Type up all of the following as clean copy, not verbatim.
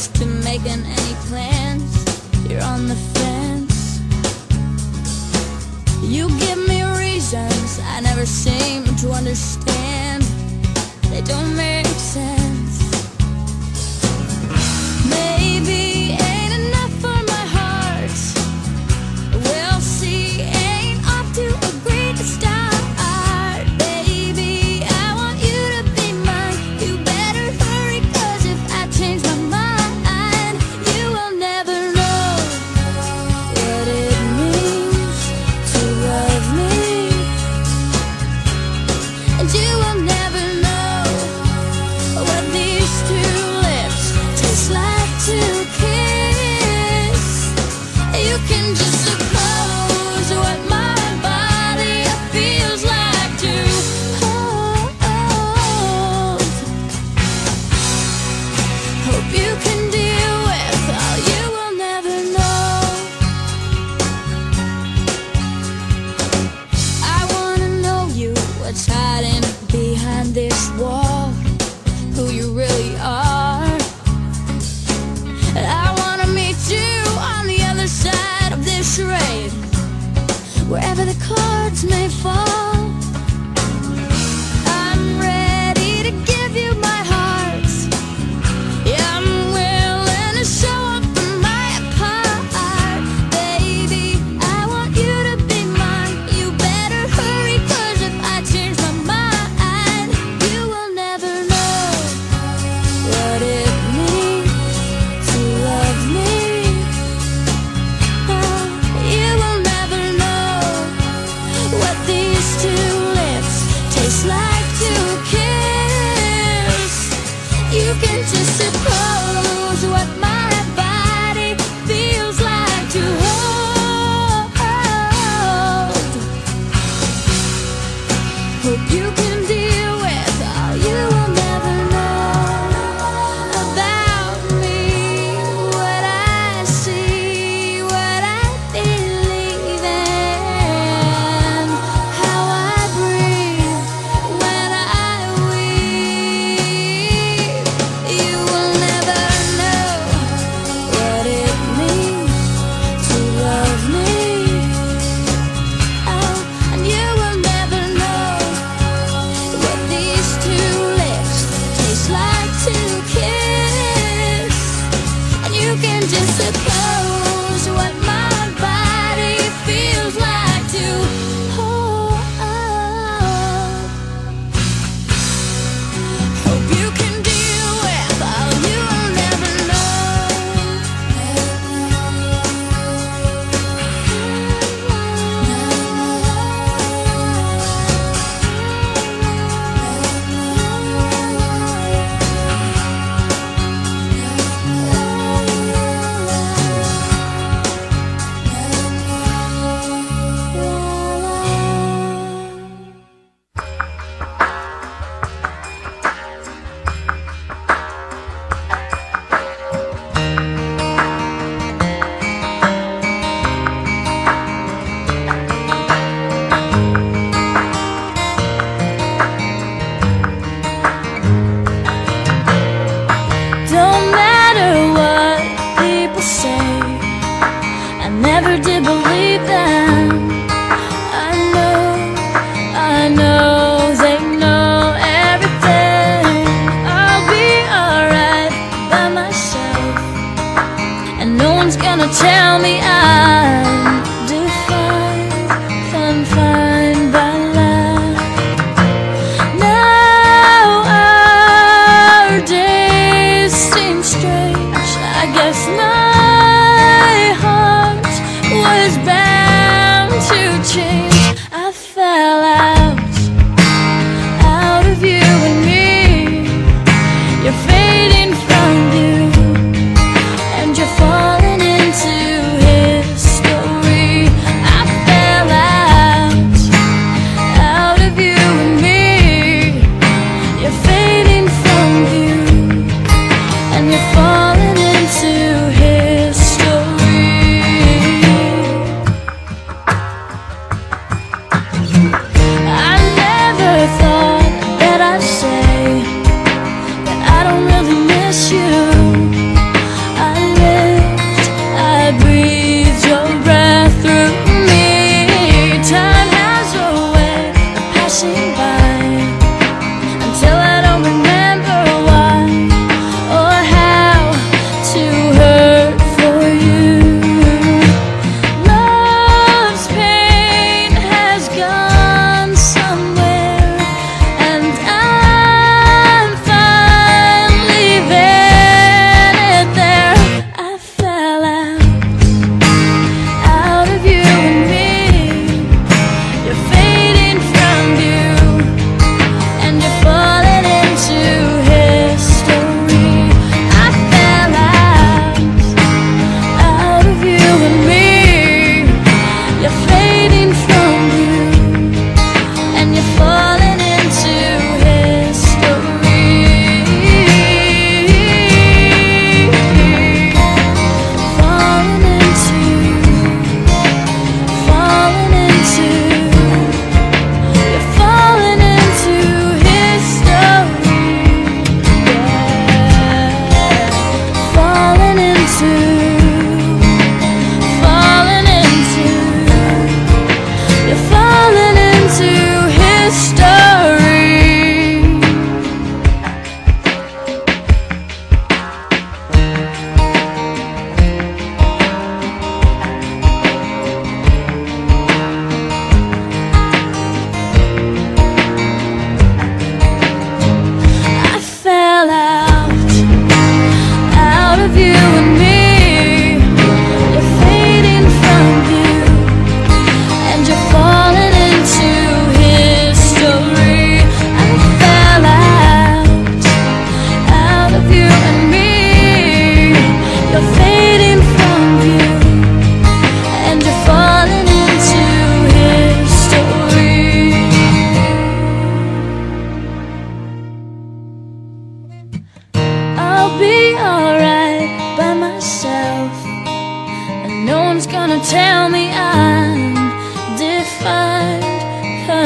close to making any plans. You're on the fence. You give me reasons I never seem to understand. They don't make sense. Maybe ain't enough for my heart. We'll see, ain't off to agree to start. Baby, I want you to be mine. You better hurry, 'cause if I change my mind, you will never know what it means to love me. And you will never know what these two lips taste like to kiss. You can just suppose what my body feels like to hold. Hope you can deal with all you will never know. I wanna know you, what's hiding behind this wall, who you really are. I wanna meet you on the other side of this charade, wherever the cards may fall. I'm ready to give you my heart. Yeah, I'm willing to show up for my part. Baby, I want you to be mine. You better hurry, 'cause if I change my mind, you will never know what it means to love me. Oh, you will never know what these two lips taste like to kiss. You can just suppose what my body feels like to hold. Hope you can deal with all you will never know about me. What I see, what I believe in, how I breathe when I weep. You will never know what it means to love me. Oh, and you will never know what these two lips taste like to kiss. And you can just suppose what my body feels like to hold. Hope you can deal with all you will never Don't matter what people say, I never did believe them. I know they know everything. I'll be alright by myself, and no one's gonna tell me I'm defined, confined by love. Now our days seem strange. I guess my heart was bound to change. I fell out of you and me. You're fading from view, and you're falling into history. I fell out of you and me. You're fading from view, and you're falling into history.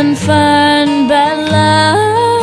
can find bad love.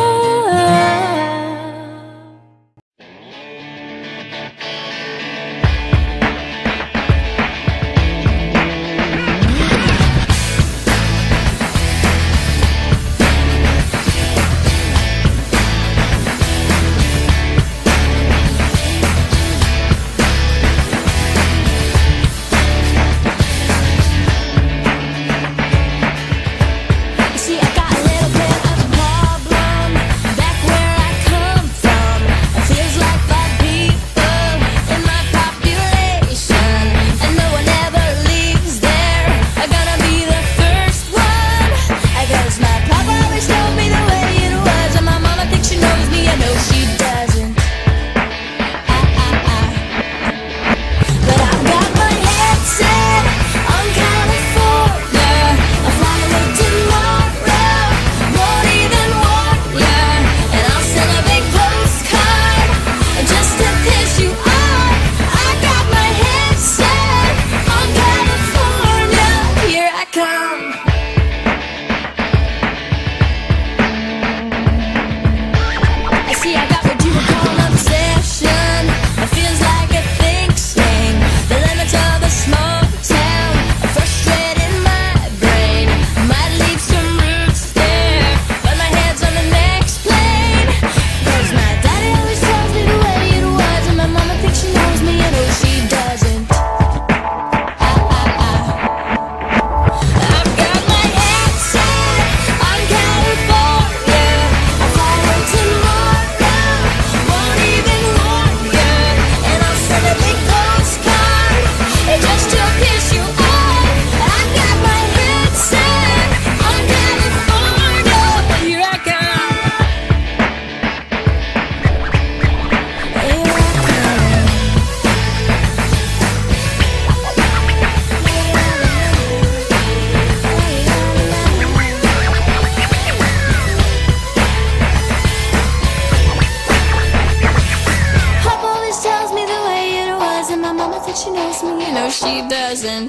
She knows me, you know she doesn't.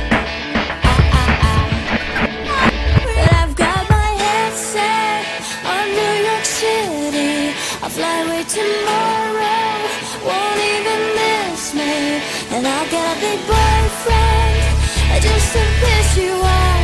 But I've got my head set on New York City. I'll fly away tomorrow, won't even miss me. And I'll get a big boyfriend just to piss you off.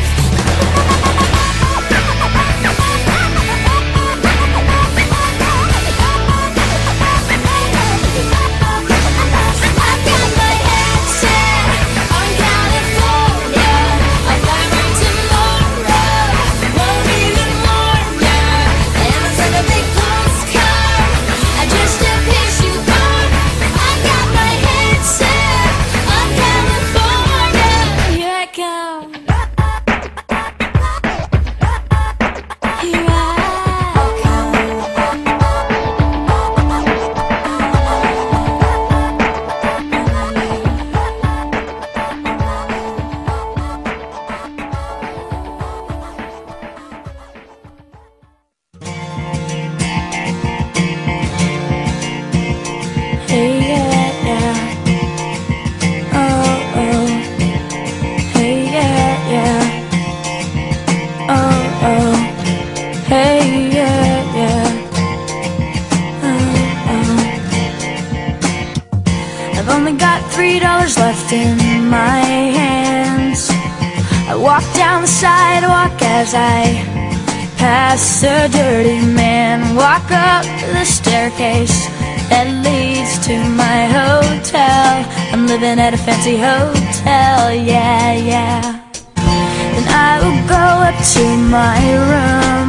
$3 left in my hands. I walk down the sidewalk as I pass a dirty man. Walk up the staircase that leads to my hotel. I'm living at a fancy hotel, yeah, yeah. Then I will go up to my room,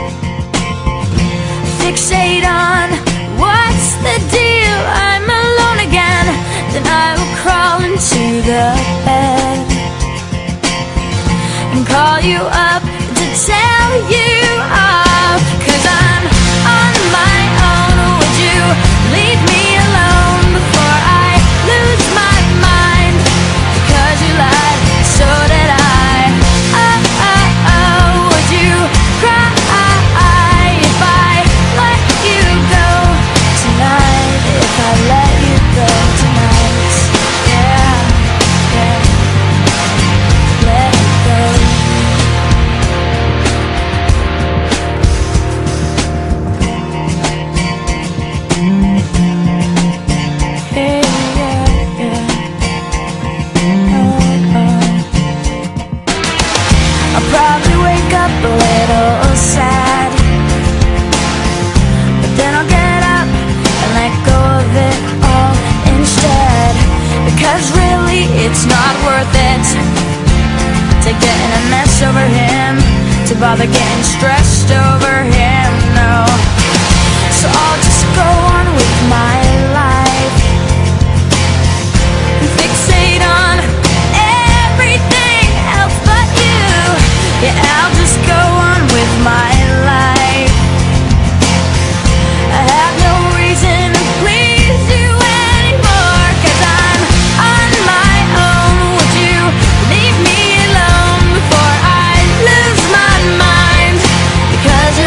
fixate on what's the deal, I'm alone again. Then I will crawl into the bed and call you up to tell you off. 'Cause I'm on my own. Would you leave me alone before I lose my mind? Because you lied, so did I. Oh, oh, oh. Would you cry if I let you go tonight? If I let you go tonight, yeah, yeah. Let it go. bother getting stressed over him, no. So I'll just go on with my life and fixate on everything else but you. Yeah, I'll just go on with my life. I have no reason to please you anymore, 'cause I'm on my own. Would you leave me alone before I lose my mind? Because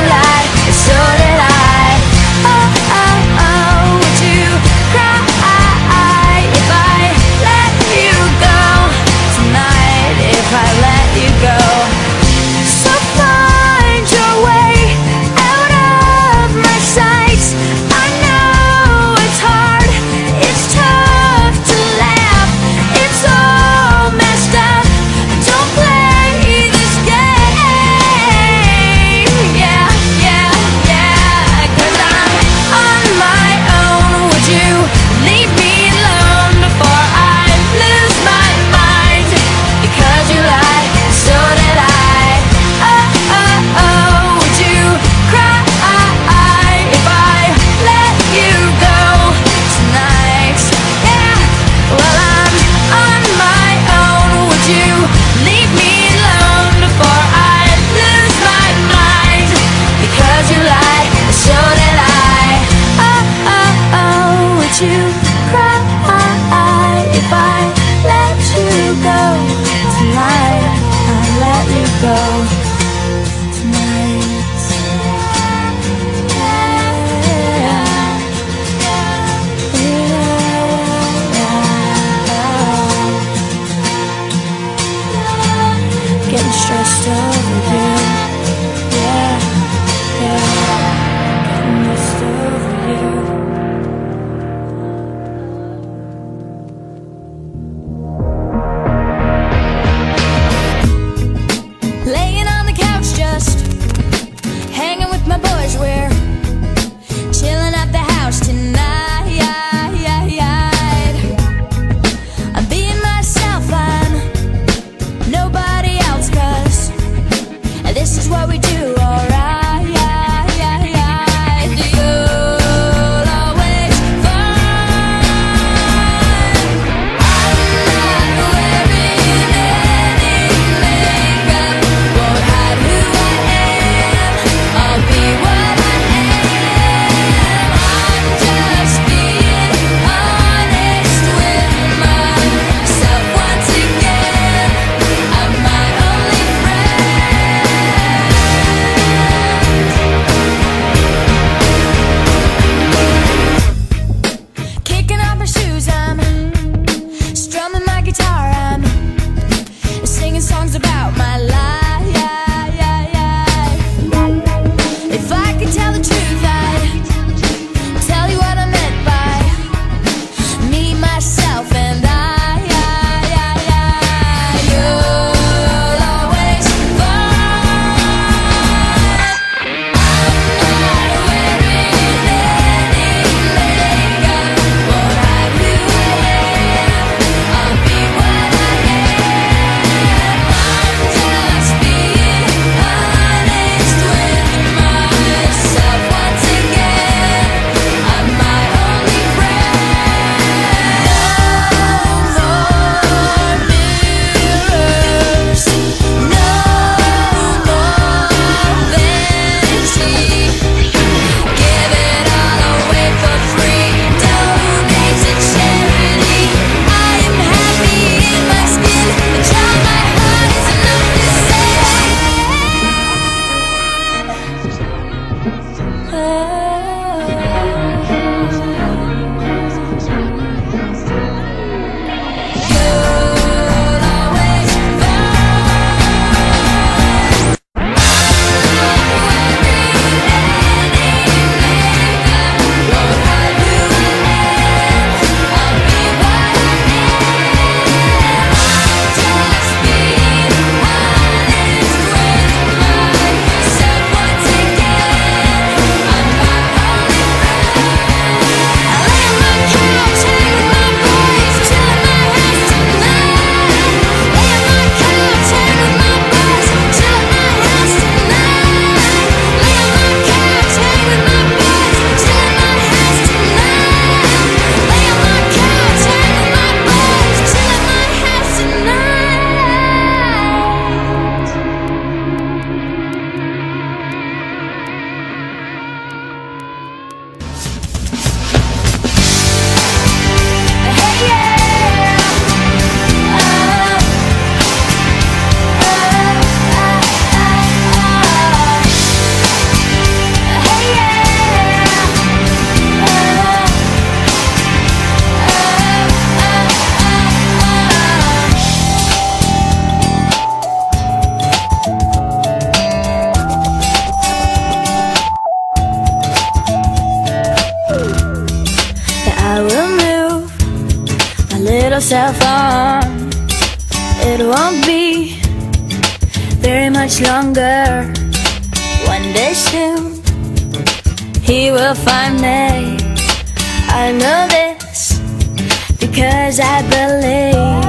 myself on. It won't be very much longer. One day soon he will find me. I know this because I believe.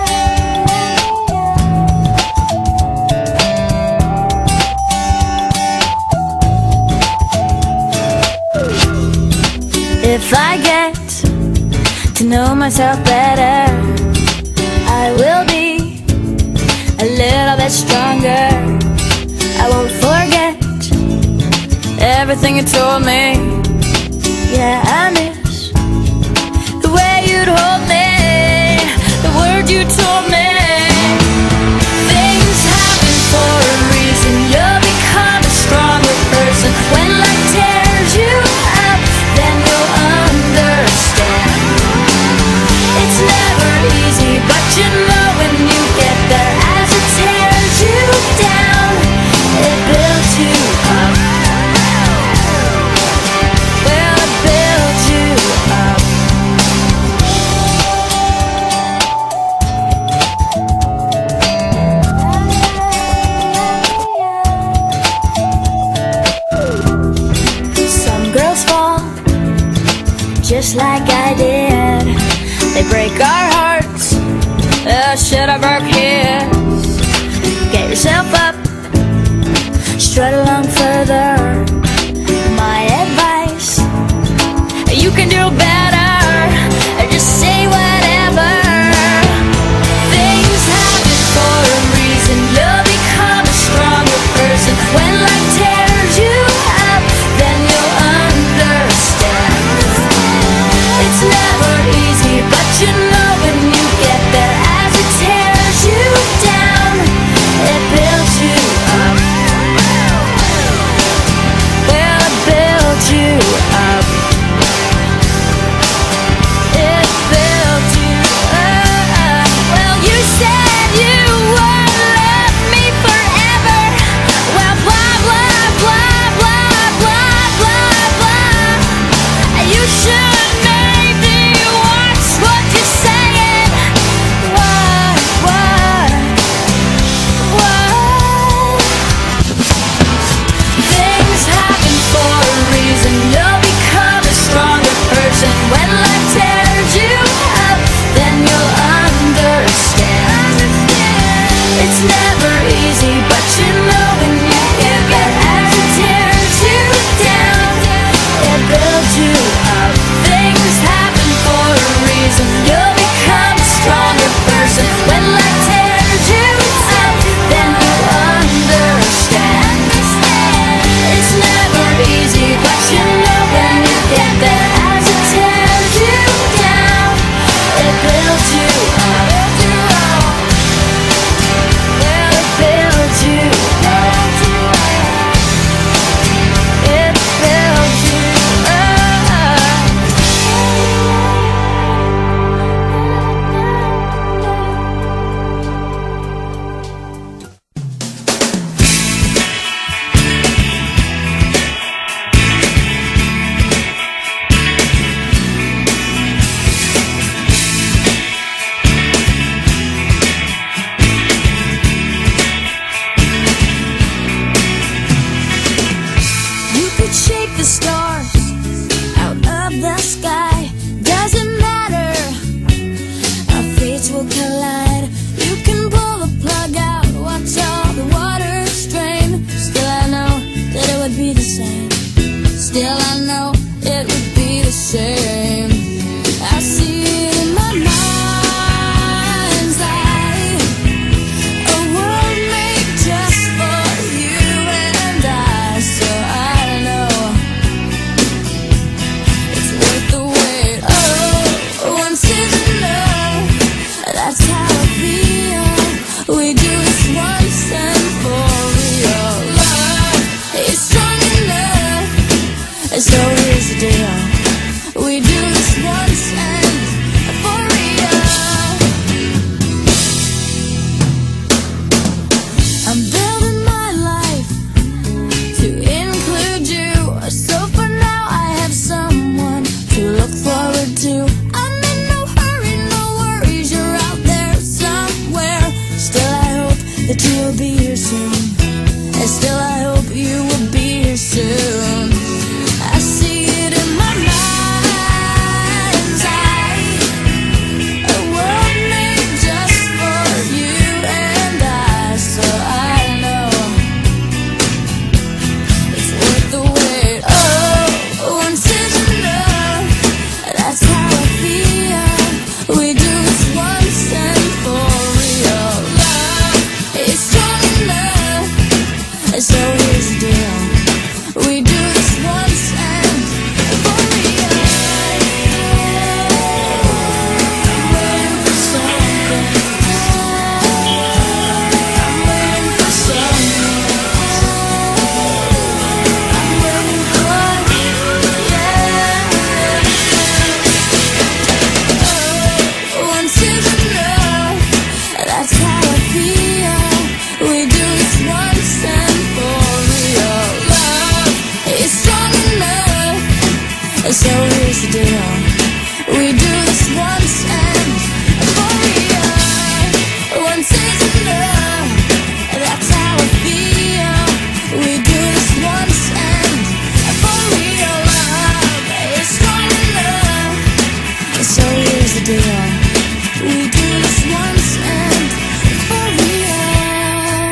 If I get to know myself better, I will be a little bit stronger. I won't forget everything you told me. Yeah, I miss the way you'd hold me, the words you told me. Things happen for a reason. You'll become a stronger person. When life tears you up, then you'll understand. It's never easy, but you know when you get there. As it tears you down, it builds you up. Well, it builds you up. Some girls fall just like I did. They break our hearts. Oh, should I broke his? Get yourself up, strut along further. My advice, you can do better. Just say whatever. Things happen for a reason. You'll become a stronger person. When life tears you up, then you'll understand. It's never easy, but you know when you get there. As it tears you down, it builds you up. Well, it builds you up. It builds you up. Well, you said you would love me forever. Well, blah, blah, blah, blah, blah, blah, blah. You should maybe watch what you're saying. What? Things happen for a reason. You'll become a stronger person. When life tears you up, then you'll understand. It's never easy, but you know when you get there. As it tears you down, it builds you up. Things happen for a reason. You'll become a stronger person. When life tears you up, then you'll understand. It's never easy, but you know when you get there. As it tears you down, it builds you up. Well, it builds you up. It builds you You could shake the stars out of the sky. Doesn't matter, our fates will collide. You can pull the plug out, watch all the water strain. Still I know that it would be the same. Still I know it would be the same. I see it in my mind's eye. A world made just for you and I. So I know it's worth the wait. Oh, once is enough. That's how that you will be here soon. And still I hope you will be here soon. I see it in my mind's eye, a world made just for you and I. So I know it's worth the wait. Oh, once is enough, that's how I feel. We do this once and for real. Love is strong enough, so here's the deal. We do this once and for real. I'm waiting for something. I'm waiting for something. I'm waiting for once is enough, that's how I feel. We do this once and for real. Love is strong enough, so here's the deal. We do this once and for real. Once is enough, that's how I feel. We do this once and for real. Love is strong enough, so here's the deal. We do this once and for real.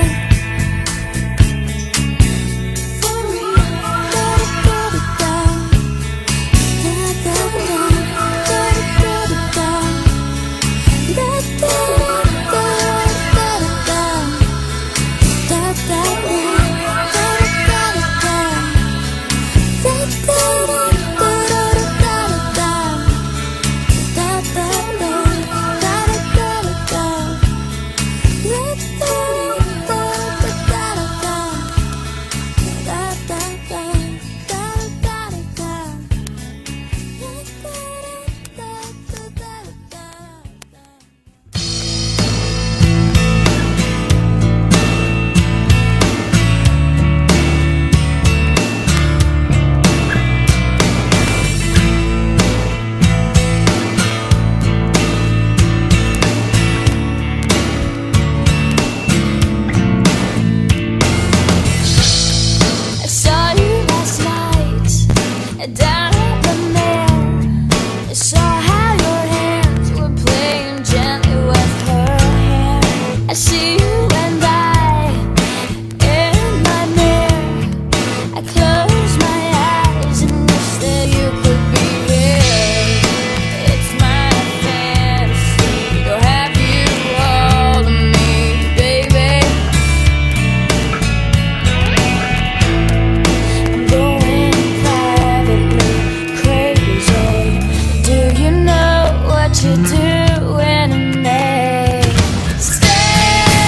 For real. Da-da-da-da-da. Da-da-da-da-da-da-da-da. I saw you last night down at the Mare. I saw how your hands were playing gently with her hair. I see you and I in my mirror. I close my eyes and wish that you could be here. It's my fantasy to have you all of me, baby. I'm going privately crazy. Do you know what you're doing to me? Stay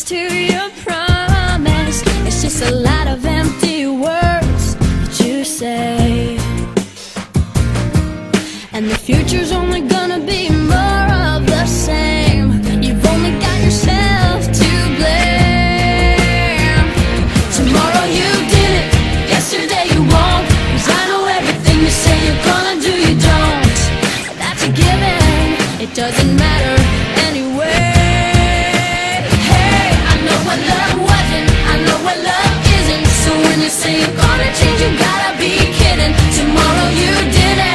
to your promise. It's just a lot of empty words that you say, and the future's only gonna be more of the same. You've only got yourself to blame. Tomorrow you did it, yesterday you won't. 'Cause I know everything you say you're gonna do, you don't. That's a given, it doesn't matter anyway. Hey, I know what love wasn't, I know what love isn't. So when you say you're gonna change, you gotta be kidding. Tomorrow you didn't.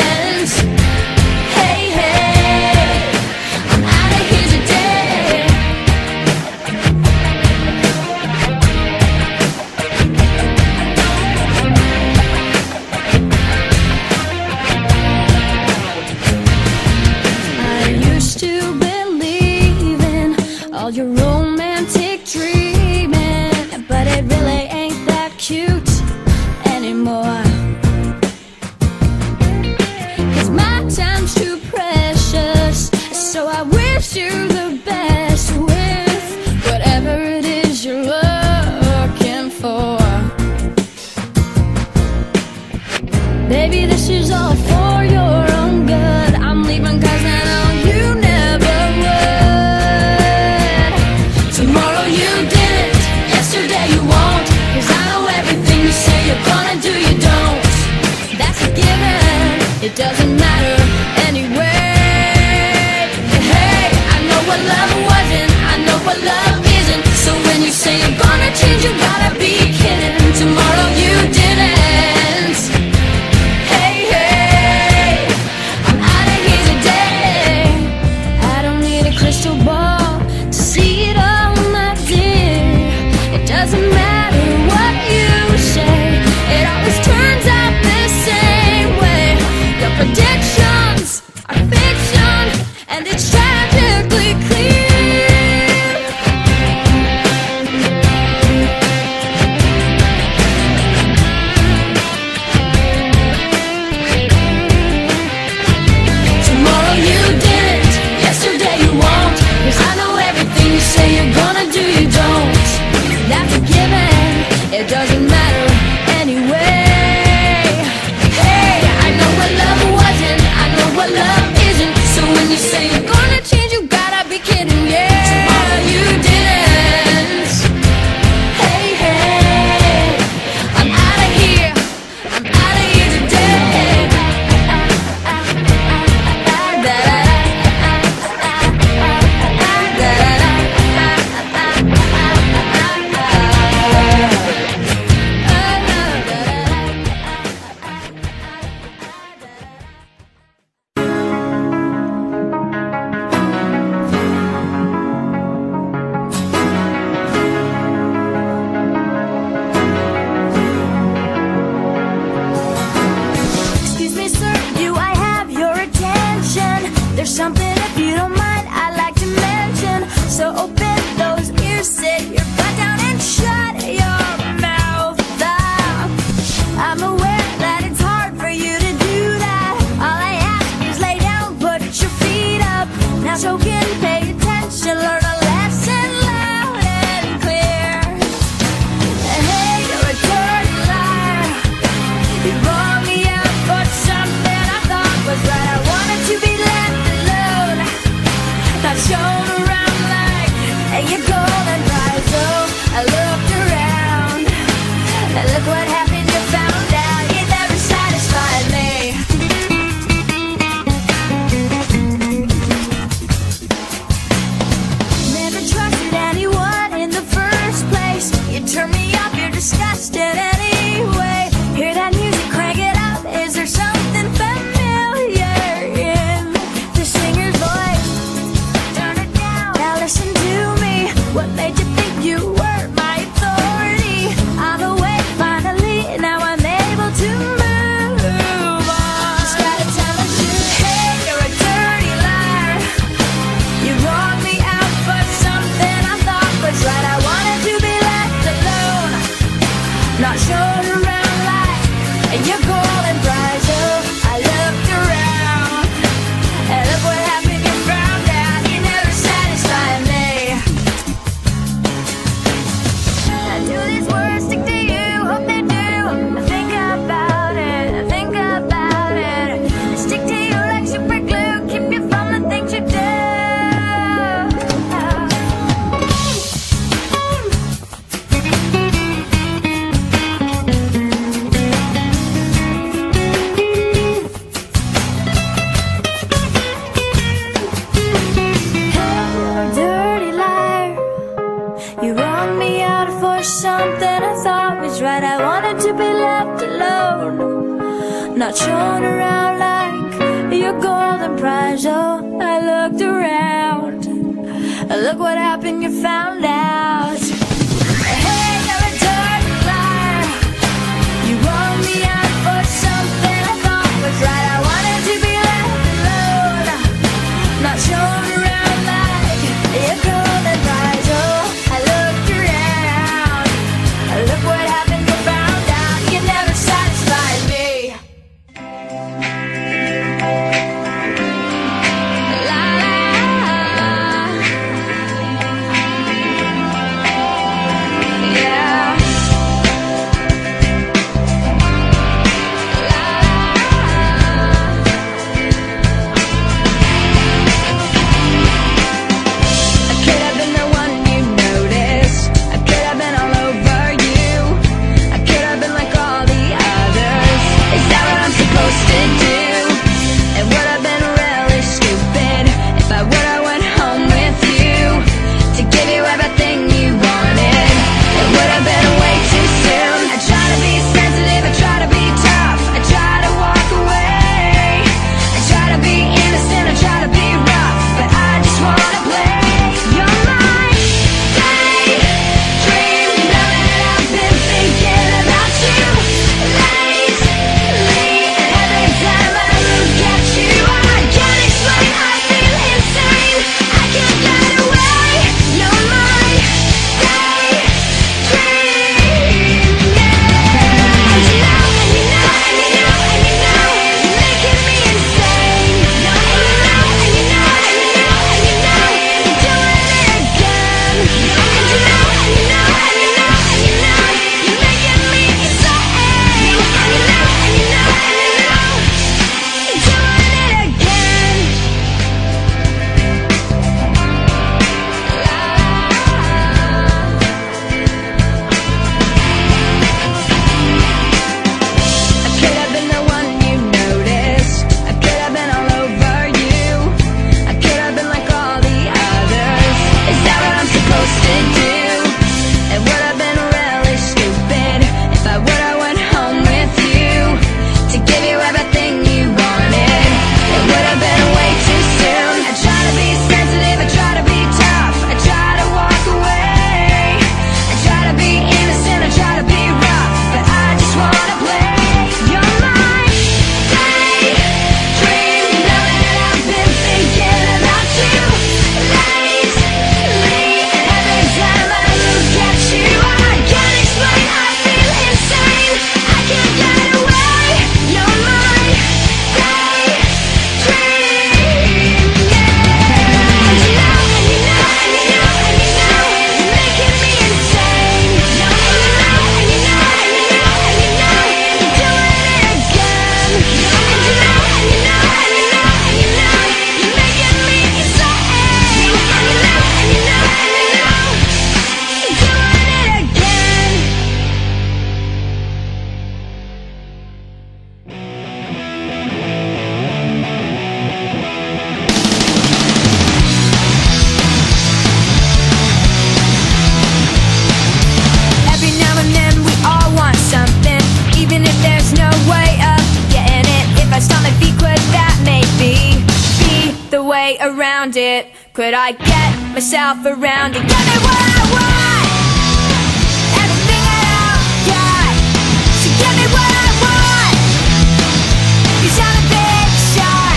Your romantic dreaming, but it really ain't that cute anymore. 'Cause my time's too precious, so I wish you the best with whatever it is you're looking for. Baby, this is all for your own good. I'm leaving 'cause I know you never would. Tomorrow you didn't, yesterday you won't. 'Cause I know everything you say you're gonna do, you don't. That's a given, it doesn't matter anyway. Hey, I know what love wasn't, I know what love isn't. So when you say you're gonna change, you gotta be kidding. Tomorrow you didn't. Hey, hey, I'm out of here today. I don't need a crystal ball to see it all. It doesn't matter what you say, it always turns out the same way. Your predictions are fiction, and it's tragically clear. Tomorrow you didn't, yesterday you won't. 'Cause I know everything you say you're gonna do, you don't. That's a given, it doesn't matter anyway. Hey, I know what love wasn't, I know what love isn't. So when you say you're gonna change, you gotta be kidding, yeah. Tomorrow you didn't. Hey, hey, I'm out of here, I'm out of here today. Excuse me, sir, do I have your attention? There's something, if you don't mind, I'd like to mention. So open those ears, sit your butt down and shut your mouth up. I'm aware that it's hard for you to do that. All I ask is lay down, put your feet up. Now so can pay attention, learn a lesson loud and clear. Hey, you're a dirty liar. You brought me out for something I thought was right. I wanted to be left alone. not shown around like your golden prize. Oh, I looked around, look what happened, you found out. Hey, you're a dark liar, you wrote me out for something I thought was right. I wanted to be left alone, not shown around like your golden prize. Oh, I looked around, look what happened, you found out. You never satisfied me. La la, yeah. I could have been the one you noticed. I could have been all over you. I could have been like all the others. Is that what I'm supposed to do? It would have been really stupid if I would have went home with you to give you everything you wanted. It would have been way too soon. I try to be sensitive, I try to be tough, I try to walk away, I try to be innocent, I try to be rough, but I just wanna play. You're my daydream, now that I've been thinking about you lately, and every time I look at you, I can't explain, I feel insane, I can't get away. You're my daydream, yeah. And you know, and you know, and you know, and you know, you're making me insane. And you know, and you know, and you know, and you know, you're doing it again. And you know, and you know, and you know, and you know, you're making me insane. And you know, and you know, and you know, you're doing it again. I could have been the one you noticed. I could have been all over you. I could have been like all the others. Is that what I'm supposed to do? It would have been really stupid if I would have went home with you to give you everything you wanted. It would have been way too soon. I try to be sensitive, I try to be tough, I try to walk away, I try to be innocent, I try to be rough, but I just wanna play. You're my daydream, now that I've been thinking about you lately, and every time I look at you, I can't explain, I feel insane, I can't get away. You're my daydream, yeah. And you know, and you know, and you know, and you know, you're making me insane. And you know, and you know, and you know, and you know, you're doing it again. And you know, and you know, and you know, and you know, you're making me insane. And you know, and you know, and you know, you're doing it again. Every now and then we all want something, even if there's no way of getting it. If I stop my feet, could that maybe be the way around it? Could I get myself around it? Give me what I want, everything I don't got. So give me what I want, 'cause I'm a big shot.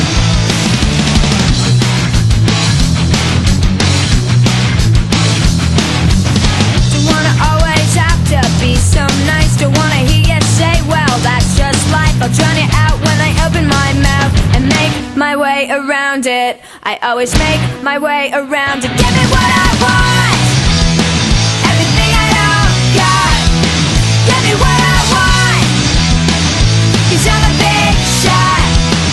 Don't wanna always have to be so nice. Don't wanna hear you say, well, that's just life. I'll drown it out when I open my mouth and make my way around it. I always make my way around it. Give me what I want, everything I don't got. Give me what I want, 'cause I'm a big shot.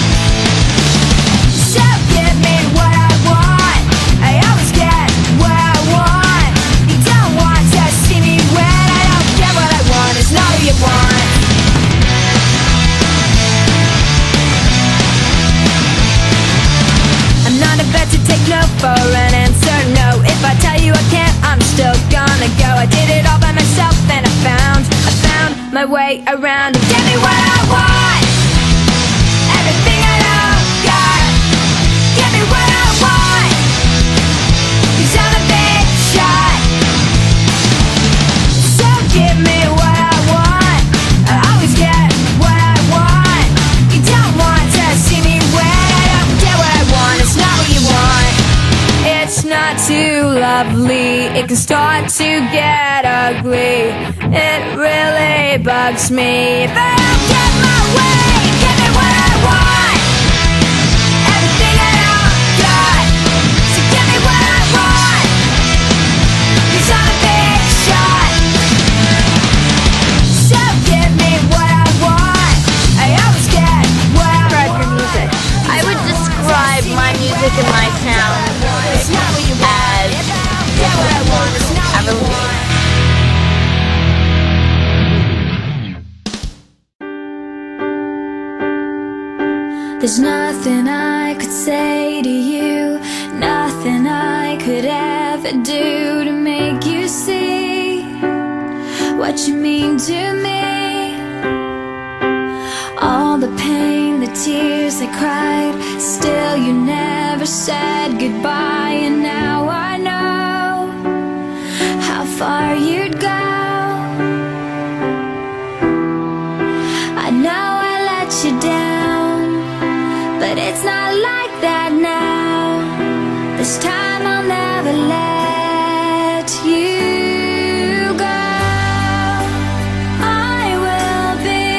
So give me what I want, I always get what I want. You don't want to see me when I don't get what I want. It's not what you want. I'm not about to take no for an answer, no. If I tell you I can't, I'm still gonna go. I did it all by myself and I found my way around. Give me what I want, lovely, it can start to get ugly. It really bugs me. If I don't get my way, give me what I want, everything that I've got. So give me what I want, 'cause I'm a big shot. So give me what I want, I always get what I Describe want. your music. I would describe my music and my sound as evolution. There's nothing I could say to you, nothing I could ever do to make you see what you mean to me. All the pain, the tears I cried, still you never said goodbye. And now I know how far you'd go. I know I let you down, but it's not like that now. This time I'll never let you go. I will be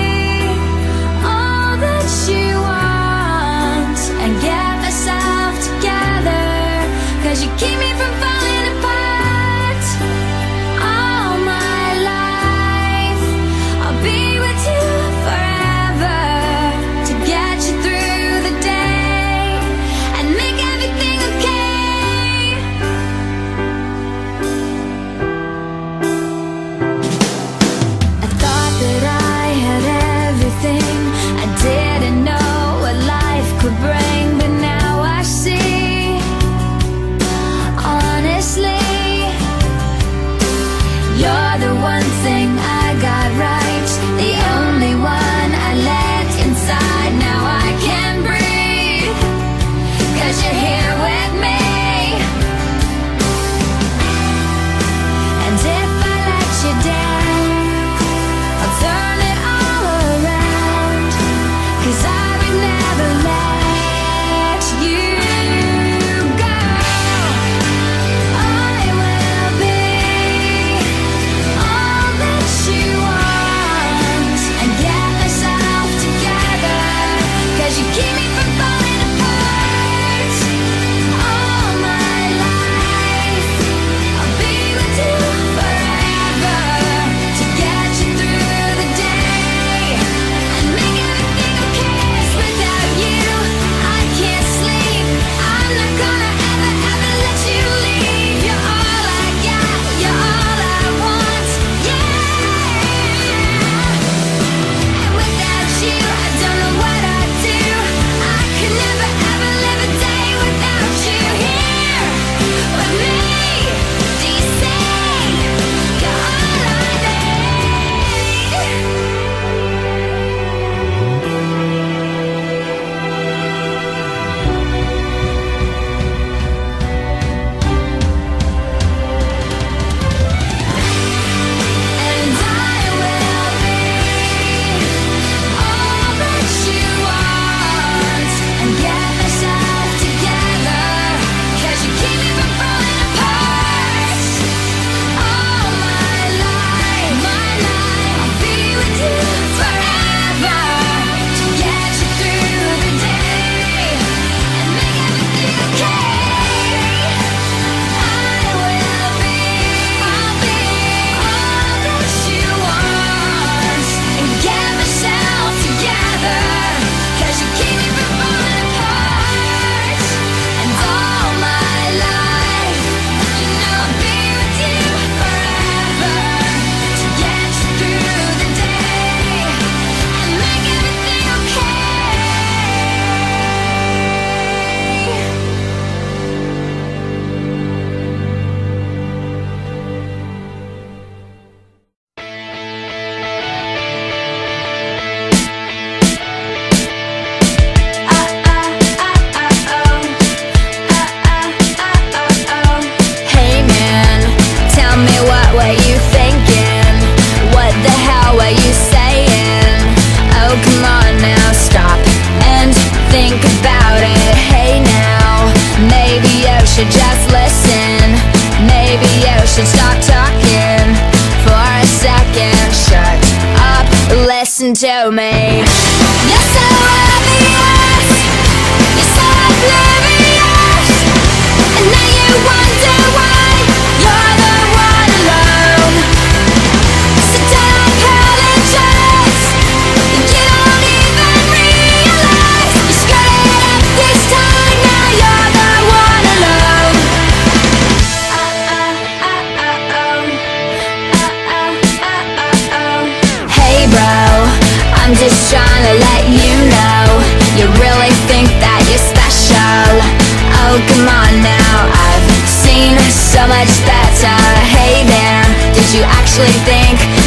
all that you want and get myself together, 'cause you keep me from falling apart. All my life I'll be with you forever, to get you through the day and make everything okay. actually think